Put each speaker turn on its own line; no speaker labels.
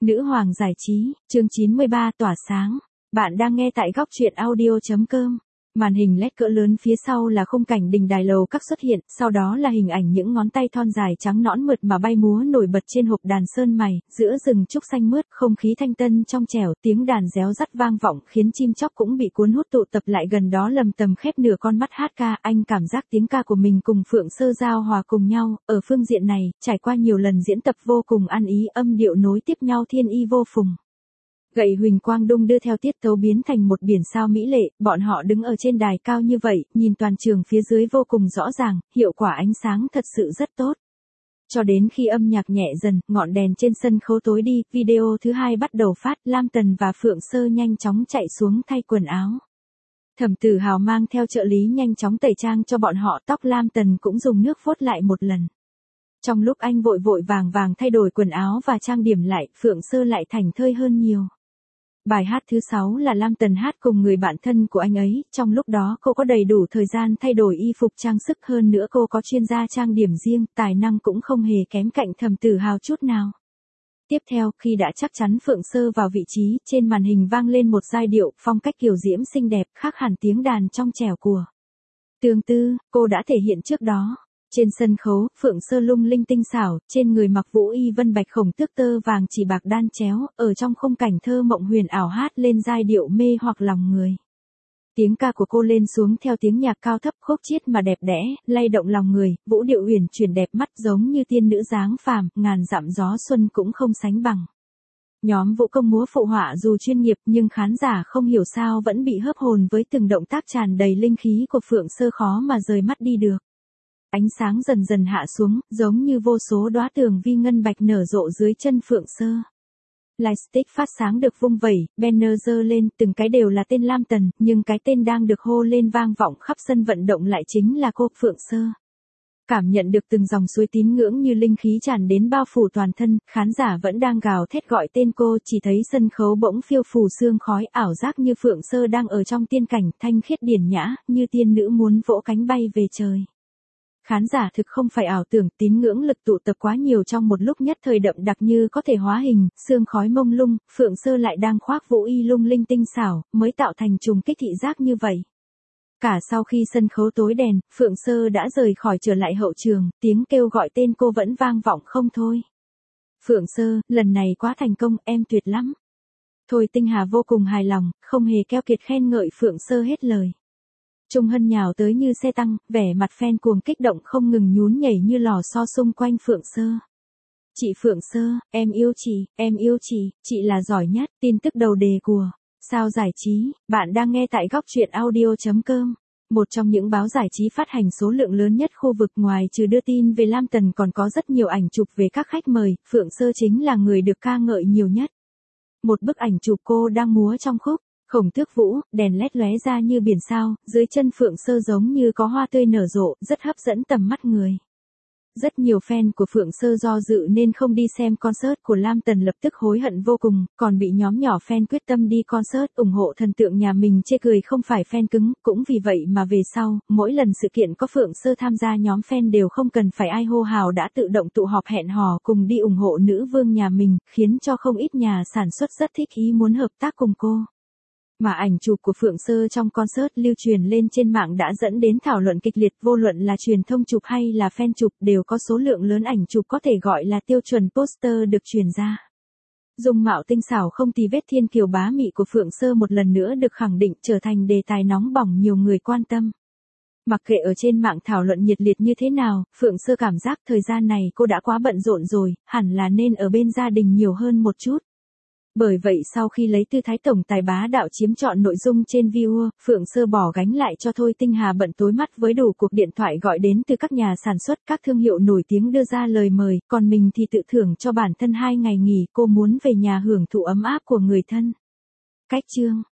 Nữ hoàng giải trí, chương 93 tỏa sáng. Bạn đang nghe tại góc truyện audio.com. Màn hình LED cỡ lớn phía sau là khung cảnh đình đài lầu các xuất hiện, sau đó là hình ảnh những ngón tay thon dài trắng nõn mượt mà bay múa nổi bật trên hộp đàn sơn mài, giữa rừng trúc xanh mướt, không khí thanh tân trong trẻo, tiếng đàn réo rắt vang vọng khiến chim chóc cũng bị cuốn hút tụ tập lại gần đó lầm tầm khép nửa con mắt hát ca. Anh cảm giác tiếng ca của mình cùng Phượng Sơ giao hòa cùng nhau, ở phương diện này, trải qua nhiều lần diễn tập vô cùng ăn ý, âm điệu nối tiếp nhau thiên y vô phùng. Gậy huỳnh quang đung đưa theo tiết tấu biến thành một biển sao mỹ lệ, bọn họ đứng ở trên đài cao như vậy, nhìn toàn trường phía dưới vô cùng rõ ràng, hiệu quả ánh sáng thật sự rất tốt. Cho đến khi âm nhạc nhẹ dần, ngọn đèn trên sân khấu tối đi, video thứ 2 bắt đầu phát, Lam Tần và Phượng Sơ nhanh chóng chạy xuống thay quần áo. Thẩm Tử Hào mang theo trợ lý nhanh chóng tẩy trang cho bọn họ, tóc Lam Tần cũng dùng nước phốt lại một lần. Trong lúc anh vội vội vàng vàng thay đổi quần áo và trang điểm lại, Phượng Sơ lại thảnh thơi hơn nhiều. Bài hát thứ 6 là Lam Tần hát cùng người bạn thân của anh ấy, trong lúc đó cô có đầy đủ thời gian thay đổi y phục trang sức, hơn nữa cô có chuyên gia trang điểm riêng, tài năng cũng không hề kém cạnh Thẩm Tử Hào chút nào. Tiếp theo, khi đã chắc chắn Phượng Sơ vào vị trí, trên màn hình vang lên một giai điệu, phong cách kiều diễm xinh đẹp, khác hẳn tiếng đàn trong trẻo của Tương Tư, cô đã thể hiện trước đó. Trên sân khấu, Phượng Sơ lung linh tinh xảo, trên người mặc vũ y vân bạch khổng tước tơ vàng chỉ bạc đan chéo, ở trong khung cảnh thơ mộng huyền ảo hát lên giai điệu mê hoặc lòng người. Tiếng ca của cô lên xuống theo tiếng nhạc cao thấp khúc chiết mà đẹp đẽ, lay động lòng người, vũ điệu uyển chuyển đẹp mắt giống như tiên nữ dáng phàm, ngàn dặm gió xuân cũng không sánh bằng. Nhóm vũ công múa phụ họa dù chuyên nghiệp nhưng khán giả không hiểu sao vẫn bị hớp hồn với từng động tác tràn đầy linh khí của Phượng Sơ, khó mà rời mắt đi được. Ánh sáng dần dần hạ xuống, giống như vô số đóa tường vi ngân bạch nở rộ dưới chân Phượng Sơ. Lightstick phát sáng được vung vẩy, banner giơ lên, từng cái đều là tên Lam Tần, nhưng cái tên đang được hô lên vang vọng khắp sân vận động lại chính là cô, Phượng Sơ. Cảm nhận được từng dòng suối tín ngưỡng như linh khí tràn đến bao phủ toàn thân, khán giả vẫn đang gào thét gọi tên cô, chỉ thấy sân khấu bỗng phiêu phù sương khói, ảo giác như Phượng Sơ đang ở trong tiên cảnh, thanh khiết điển nhã, như tiên nữ muốn vỗ cánh bay về trời. Khán giả thực không phải ảo tưởng, tín ngưỡng lực tụ tập quá nhiều trong một lúc nhất thời đậm đặc như có thể hóa hình, sương khói mông lung, Phượng Sơ lại đang khoác vũ y lung linh tinh xảo, mới tạo thành trùng kích thị giác như vậy. Cả sau khi sân khấu tối đèn, Phượng Sơ đã rời khỏi trở lại hậu trường, tiếng kêu gọi tên cô vẫn vang vọng không thôi. Phượng Sơ, lần này quá thành công, em tuyệt lắm. Thôi Tinh Hà vô cùng hài lòng, không hề keo kiệt khen ngợi Phượng Sơ hết lời. Trung Hân nhào tới như xe tăng, vẻ mặt fan cuồng kích động không ngừng nhún nhảy như lò xo xung quanh Phượng Sơ. Chị Phượng Sơ, em yêu chị là giỏi nhất. Tin tức đầu đề của Sao Giải Trí, bạn đang nghe tại góc truyện audio.com. Một trong những báo giải trí phát hành số lượng lớn nhất khu vực, ngoài trừ đưa tin về Lam Tần còn có rất nhiều ảnh chụp về các khách mời, Phượng Sơ chính là người được ca ngợi nhiều nhất. Một bức ảnh chụp cô đang múa trong khúc Khổng Tước Vũ, đèn led lóe ra như biển sao, dưới chân Phượng Sơ giống như có hoa tươi nở rộ, rất hấp dẫn tầm mắt người. Rất nhiều fan của Phượng Sơ do dự nên không đi xem concert của Lam Tần lập tức hối hận vô cùng, còn bị nhóm nhỏ fan quyết tâm đi concert ủng hộ thần tượng nhà mình chê cười không phải fan cứng, cũng vì vậy mà về sau, mỗi lần sự kiện có Phượng Sơ tham gia nhóm fan đều không cần phải ai hô hào đã tự động tụ họp hẹn hò cùng đi ủng hộ nữ vương nhà mình, khiến cho không ít nhà sản xuất rất thích ý muốn hợp tác cùng cô. Mà ảnh chụp của Phượng Sơ trong concert lưu truyền lên trên mạng đã dẫn đến thảo luận kịch liệt, vô luận là truyền thông chụp hay là fan chụp đều có số lượng lớn ảnh chụp có thể gọi là tiêu chuẩn poster được truyền ra. Dung mạo tinh xảo không tì vết thiên kiều bá mị của Phượng Sơ một lần nữa được khẳng định trở thành đề tài nóng bỏng nhiều người quan tâm. Mặc kệ ở trên mạng thảo luận nhiệt liệt như thế nào, Phượng Sơ cảm giác thời gian này cô đã quá bận rộn rồi, hẳn là nên ở bên gia đình nhiều hơn một chút. Bởi vậy sau khi lấy tư thái tổng tài bá đạo chiếm trọn nội dung trên viewer, Phượng Sơ bỏ gánh lại cho Thôi Tinh Hà bận tối mắt với đủ cuộc điện thoại gọi đến từ các nhà sản xuất, các thương hiệu nổi tiếng đưa ra lời mời, còn mình thì tự thưởng cho bản thân 2 ngày nghỉ, cô muốn về nhà hưởng thụ ấm áp của người thân. Cách chương